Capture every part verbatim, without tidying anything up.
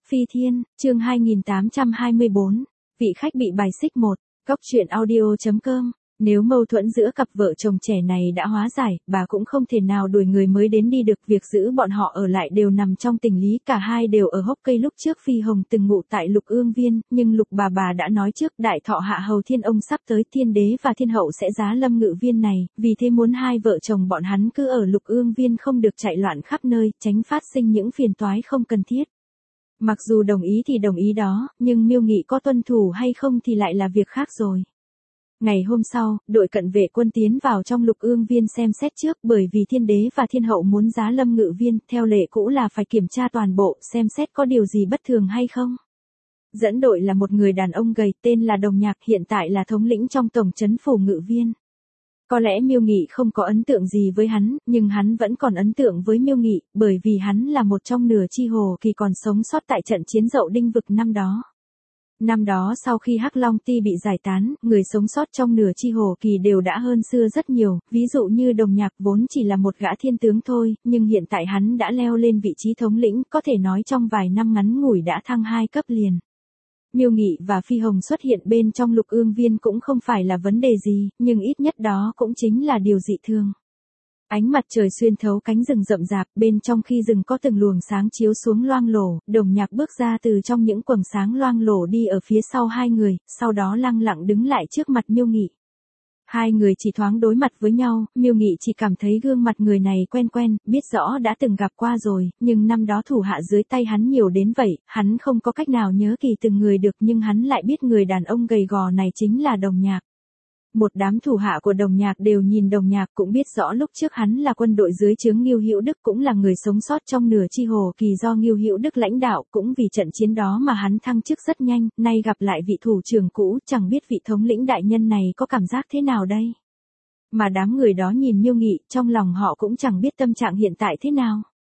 Phi Thiên, chương hai nghìn tám trăm hai mươi bốn, vị khách bị bài xích một, góc truyện audio chấm com. Nếu mâu thuẫn giữa cặp vợ chồng trẻ này đã hóa giải, bà cũng không thể nào đuổi người mới đến đi được. Việc giữ bọn họ ở lại đều nằm trong tình lý, cả hai đều ở hốc cây. Lúc trước Phi Hồng từng ngụ tại Lục Ương Viên, nhưng Lục bà bà đã nói trước đại thọ hạ hầu thiên ông sắp tới, thiên đế và thiên hậu sẽ giá lâm ngự viên này, vì thế muốn hai vợ chồng bọn hắn cứ ở Lục Ương Viên không được chạy loạn khắp nơi, tránh phát sinh những phiền toái không cần thiết. Mặc dù đồng ý thì đồng ý đó, nhưng Miêu Nghị có tuân thủ hay không thì lại là việc khác rồi. Ngày hôm sau, đội cận vệ quân tiến vào trong Lục Ương Viên xem xét trước, bởi vì thiên đế và thiên hậu muốn giá lâm ngự viên, theo lệ cũ là phải kiểm tra toàn bộ, xem xét có điều gì bất thường hay không. Dẫn đội là một người đàn ông gầy tên là Đồng Nhạc, hiện tại là thống lĩnh trong tổng trấn phủ ngự viên. Có lẽ Miêu Nghị không có ấn tượng gì với hắn, nhưng hắn vẫn còn ấn tượng với Miêu Nghị, bởi vì hắn là một trong nửa chi hồ kỳ còn sống sót tại trận chiến Dậu Đinh Vực năm đó. Năm đó sau khi Hắc Long Ti bị giải tán, người sống sót trong nửa chi hồ kỳ đều đã hơn xưa rất nhiều, ví dụ như Đồng Nhạc vốn chỉ là một gã thiên tướng thôi, nhưng hiện tại hắn đã leo lên vị trí thống lĩnh, có thể nói trong vài năm ngắn ngủi đã thăng hai cấp liền. Miêu Nghị và Phi Hồng xuất hiện bên trong Lục Ương Viên cũng không phải là vấn đề gì, nhưng ít nhất đó cũng chính là điều dị thường. Ánh mặt trời xuyên thấu cánh rừng rậm rạp, bên trong khi rừng có từng luồng sáng chiếu xuống loang lổ, Đồng Nhạc bước ra từ trong những quầng sáng loang lổ đi ở phía sau hai người, sau đó lặng lặng đứng lại trước mặt Miêu Nghị. Hai người chỉ thoáng đối mặt với nhau, Miêu Nghị chỉ cảm thấy gương mặt người này quen quen, biết rõ đã từng gặp qua rồi, nhưng năm đó thủ hạ dưới tay hắn nhiều đến vậy, hắn không có cách nào nhớ kỳ từng người được, nhưng hắn lại biết người đàn ông gầy gò này chính là Đồng Nhạc. Một đám thủ hạ của Đồng Nhạc đều nhìn Đồng Nhạc cũng biết rõ lúc trước hắn là quân đội dưới trướng Ngưu Hữu Đức, cũng là người sống sót trong nửa chi hồ kỳ do Ngưu Hữu Đức lãnh đạo, cũng vì trận chiến đó mà hắn thăng chức rất nhanh, nay gặp lại vị thủ trưởng cũ, chẳng biết vị thống lĩnh đại nhân này có cảm giác thế nào đây. Mà đám người đó nhìn Miêu Nghị, trong lòng họ cũng chẳng biết tâm trạng hiện tại thế nào.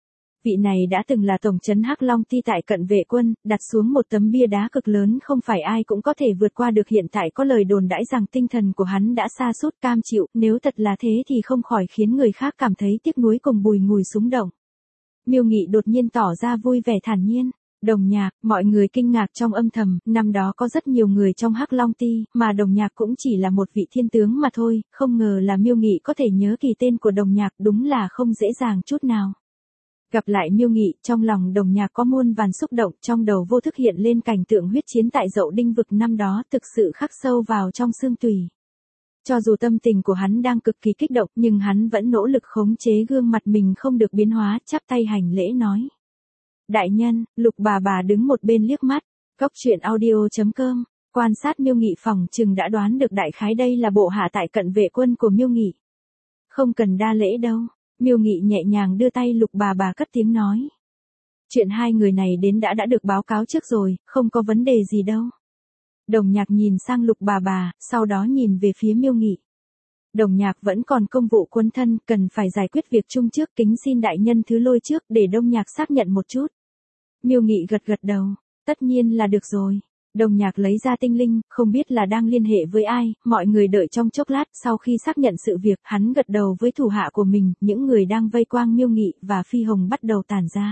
Vị này đã từng là tổng trấn Hắc Long Ti tại cận vệ quân, đặt xuống một tấm bia đá cực lớn, không phải ai cũng có thể vượt qua được. Hiện tại có lời đồn đãi rằng tinh thần của hắn đã sa sút cam chịu, nếu thật là thế thì không khỏi khiến người khác cảm thấy tiếc nuối cùng bùi ngùi xúng động. Miêu Nghị đột nhiên tỏ ra vui vẻ thản nhiên. Đồng Nhạc, mọi người kinh ngạc trong âm thầm, năm đó có rất nhiều người trong Hắc Long Ti, mà Đồng Nhạc cũng chỉ là một vị thiên tướng mà thôi, không ngờ là Miêu Nghị có thể nhớ kỳ tên của Đồng Nhạc, đúng là không dễ dàng chút nào. Gặp lại Miêu Nghị, trong lòng Đồng Nhạc có muôn vàn xúc động, trong đầu vô thức hiện lên cảnh tượng huyết chiến tại Dậu Đinh Vực năm đó, thực sự khắc sâu vào trong xương tủy. Cho dù tâm tình của hắn đang cực kỳ kích động, nhưng hắn vẫn nỗ lực khống chế gương mặt mình không được biến hóa, chắp tay hành lễ nói. Đại nhân, Lục bà bà đứng một bên liếc mắt, góc truyện audio chấm com, quan sát Miêu Nghị phòng chừng đã đoán được đại khái đây là bộ hạ tại cận vệ quân của Miêu Nghị. Không cần đa lễ đâu. Miêu Nghị nhẹ nhàng đưa tay Lục bà bà cất tiếng nói. Chuyện hai người này đến đã đã được báo cáo trước rồi, không có vấn đề gì đâu. Đồng Nhạc nhìn sang Lục bà bà, sau đó nhìn về phía Miêu Nghị. Đồng Nhạc vẫn còn công vụ quân thân, cần phải giải quyết việc chung trước, kính xin đại nhân thứ lôi trước để Đông Nhạc xác nhận một chút. Miêu Nghị gật gật đầu, tất nhiên là được rồi. Đồng Nhạc lấy ra tinh linh, không biết là đang liên hệ với ai, mọi người đợi trong chốc lát, sau khi xác nhận sự việc, hắn gật đầu với thủ hạ của mình, những người đang vây quanh Miêu Nghị và Phi Hồng bắt đầu tản ra.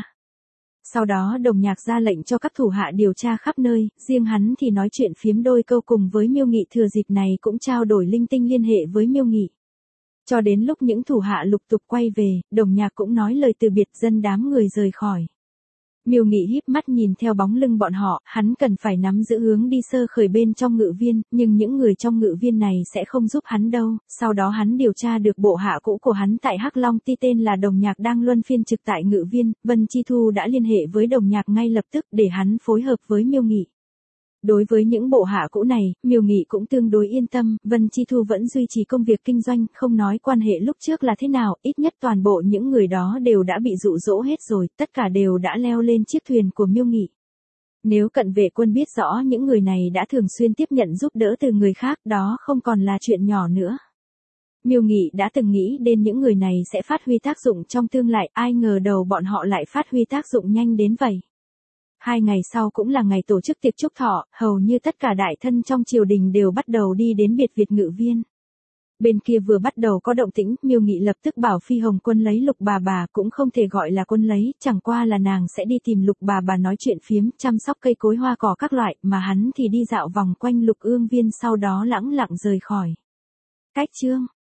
Sau đó Đồng Nhạc ra lệnh cho các thủ hạ điều tra khắp nơi, riêng hắn thì nói chuyện phiếm đôi câu cùng với Miêu Nghị, thừa dịp này cũng trao đổi linh tinh liên hệ với Miêu Nghị. Cho đến lúc những thủ hạ lục tục quay về, Đồng Nhạc cũng nói lời từ biệt, dân đám người rời khỏi. Miêu Nghị híp mắt nhìn theo bóng lưng bọn họ, hắn cần phải nắm giữ hướng đi sơ khởi bên trong ngự viên, nhưng những người trong ngự viên này sẽ không giúp hắn đâu. Sau đó hắn điều tra được bộ hạ cũ của hắn tại Hắc Long Ti tên là Đồng Nhạc đang luân phiên trực tại ngự viên, Vân Chi Thu đã liên hệ với Đồng Nhạc ngay lập tức để hắn phối hợp với Miêu Nghị. Đối với những bộ hạ cũ này, Miêu Nghị cũng tương đối yên tâm, Vân Chi Thu vẫn duy trì công việc kinh doanh, không nói quan hệ lúc trước là thế nào, ít nhất toàn bộ những người đó đều đã bị dụ dỗ hết rồi, tất cả đều đã leo lên chiếc thuyền của Miêu Nghị. Nếu cận vệ quân biết rõ những người này đã thường xuyên tiếp nhận giúp đỡ từ người khác, đó không còn là chuyện nhỏ nữa. Miêu Nghị đã từng nghĩ đến những người này sẽ phát huy tác dụng trong tương lai, ai ngờ đầu bọn họ lại phát huy tác dụng nhanh đến vậy. Hai ngày sau cũng là ngày tổ chức tiệc chúc thọ, hầu như tất cả đại thân trong triều đình đều bắt đầu đi đến biệt viện ngự viên. Bên kia vừa bắt đầu có động tĩnh, Miêu Nghị lập tức bảo Phi Hồng Quân lấy Lục bà bà, cũng không thể gọi là quân lấy, chẳng qua là nàng sẽ đi tìm Lục bà bà nói chuyện phiếm, chăm sóc cây cối hoa cỏ các loại, mà hắn thì đi dạo vòng quanh Lục Ương Viên sau đó lẳng lặng rời khỏi. Cách chương